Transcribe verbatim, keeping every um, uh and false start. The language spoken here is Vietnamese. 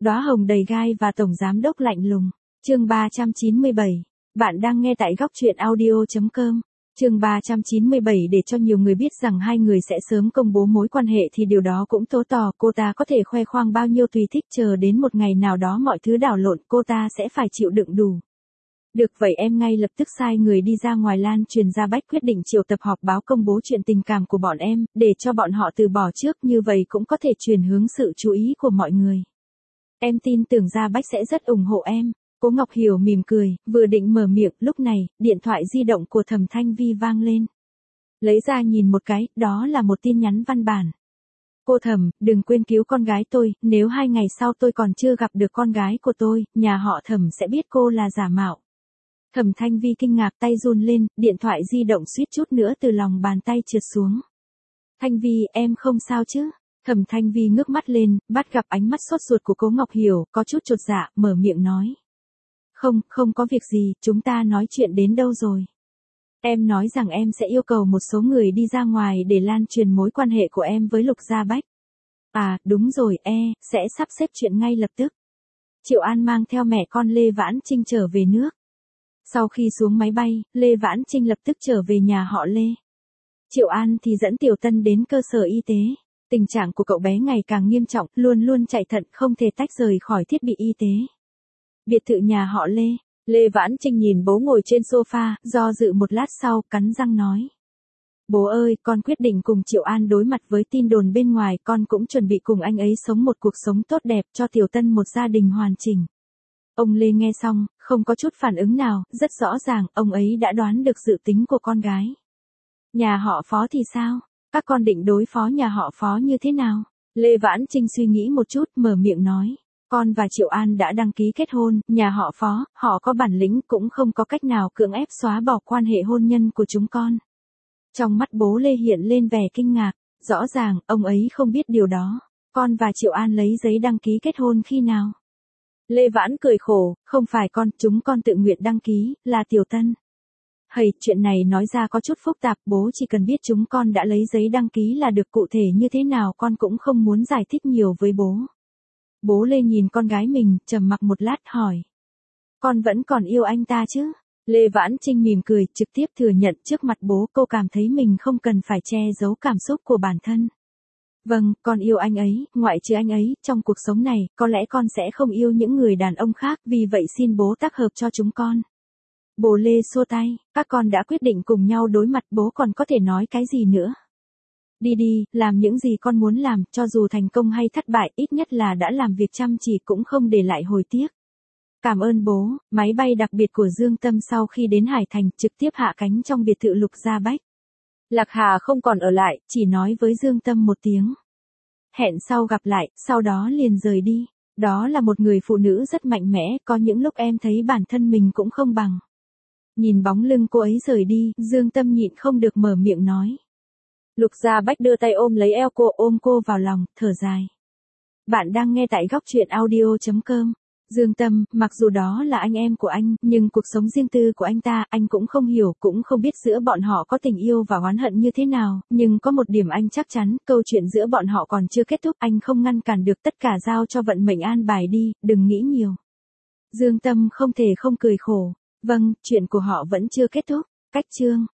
Đóa hồng đầy gai và tổng giám đốc lạnh lùng. Chương ba trăm chín mươi bảy. Bạn đang nghe tại góc truyện audio chấm com. Chương ba trăm chín mươi bảy. Để cho nhiều người biết rằng hai người sẽ sớm công bố mối quan hệ thì điều đó cũng tố tỏ cô ta có thể khoe khoang bao nhiêu tùy thích, chờ đến một ngày nào đó mọi thứ đảo lộn cô ta sẽ phải chịu đựng đủ. Được vậy em ngay lập tức sai người đi ra ngoài lan truyền ra Bách quyết định triệu tập họp báo công bố chuyện tình cảm của bọn em, để cho bọn họ từ bỏ trước, như vậy cũng có thể chuyển hướng sự chú ý của mọi người. Em tin tưởng Gia Bách sẽ rất ủng hộ em. Cố Ngọc Hiểu mỉm cười, vừa định mở miệng, lúc này, điện thoại di động của Thẩm Thanh Vi vang lên. Lấy ra nhìn một cái, đó là một tin nhắn văn bản. Cô Thẩm, đừng quên cứu con gái tôi, nếu hai ngày sau tôi còn chưa gặp được con gái của tôi, nhà họ Thẩm sẽ biết cô là giả mạo. Thẩm Thanh Vi kinh ngạc, tay run lên, điện thoại di động suýt chút nữa từ lòng bàn tay trượt xuống. Thanh Vi, em không sao chứ? Thẩm Thanh Vi ngước mắt lên, bắt gặp ánh mắt sốt ruột của Cố Ngọc Hiểu, có chút chột dạ, mở miệng nói. Không, không có việc gì, chúng ta nói chuyện đến đâu rồi? Em nói rằng em sẽ yêu cầu một số người đi ra ngoài để lan truyền mối quan hệ của em với Lục Gia Bách. À, đúng rồi, e, sẽ sắp xếp chuyện ngay lập tức. Triệu An mang theo mẹ con Lê Vãn Trinh trở về nước. Sau khi xuống máy bay, Lê Vãn Trinh lập tức trở về nhà họ Lê. Triệu An thì dẫn Tiểu Tân đến cơ sở y tế. Tình trạng của cậu bé ngày càng nghiêm trọng, luôn luôn chạy thận, không thể tách rời khỏi thiết bị y tế. Biệt thự nhà họ Lê. Lê Vãn Trinh nhìn bố ngồi trên sofa, do dự một lát sau, cắn răng nói. Bố ơi, con quyết định cùng Triệu An đối mặt với tin đồn bên ngoài, con cũng chuẩn bị cùng anh ấy sống một cuộc sống tốt đẹp, cho Tiểu Tân một gia đình hoàn chỉnh. Ông Lê nghe xong, không có chút phản ứng nào, rất rõ ràng, ông ấy đã đoán được dự tính của con gái. Nhà họ Phó thì sao? Các con định đối phó nhà họ Phó như thế nào? Lê Vãn Trinh suy nghĩ một chút, mở miệng nói. Con và Triệu An đã đăng ký kết hôn, nhà họ Phó, họ có bản lĩnh cũng không có cách nào cưỡng ép xóa bỏ quan hệ hôn nhân của chúng con. Trong mắt bố Lê hiện lên vẻ kinh ngạc, rõ ràng, ông ấy không biết điều đó. Con và Triệu An lấy giấy đăng ký kết hôn khi nào? Lê Vãn cười khổ, không phải con, chúng con tự nguyện đăng ký, là Tiểu Tân. Hầy, chuyện này nói ra có chút phức tạp, bố chỉ cần biết chúng con đã lấy giấy đăng ký là được, cụ thể như thế nào con cũng không muốn giải thích nhiều với bố. Bố Lê nhìn con gái mình, trầm mặc một lát hỏi. Con vẫn còn yêu anh ta chứ? Lê Vãn Trinh mỉm cười, trực tiếp thừa nhận trước mặt bố, cô cảm thấy mình không cần phải che giấu cảm xúc của bản thân. Vâng, con yêu anh ấy, ngoại trừ anh ấy, trong cuộc sống này, có lẽ con sẽ không yêu những người đàn ông khác, vì vậy xin bố tác hợp cho chúng con. Bố Lê xua tay, các con đã quyết định cùng nhau đối mặt, bố còn có thể nói cái gì nữa. Đi đi, làm những gì con muốn làm, cho dù thành công hay thất bại, ít nhất là đã làm việc chăm chỉ cũng không để lại hồi tiếc. Cảm ơn bố. Máy bay đặc biệt của Dương Tâm sau khi đến Hải Thành trực tiếp hạ cánh trong biệt thự Lục Gia Bách. Lạc Hà không còn ở lại, chỉ nói với Dương Tâm một tiếng. Hẹn sau gặp lại, sau đó liền rời đi. Đó là một người phụ nữ rất mạnh mẽ, có những lúc em thấy bản thân mình cũng không bằng. Nhìn bóng lưng cô ấy rời đi, Dương Tâm nhịn không được mở miệng nói. Lục Gia Bách đưa tay ôm lấy eo cô, ôm cô vào lòng, thở dài. Bạn đang nghe tại góc truyện audio chấm com. Dương Tâm, mặc dù đó là anh em của anh, nhưng cuộc sống riêng tư của anh ta, anh cũng không hiểu, cũng không biết giữa bọn họ có tình yêu và oán hận như thế nào, nhưng có một điểm anh chắc chắn, câu chuyện giữa bọn họ còn chưa kết thúc, anh không ngăn cản được, tất cả giao cho vận mệnh an bài đi, đừng nghĩ nhiều. Dương Tâm không thể không cười khổ. Vâng, chuyện của họ vẫn chưa kết thúc. Cách chương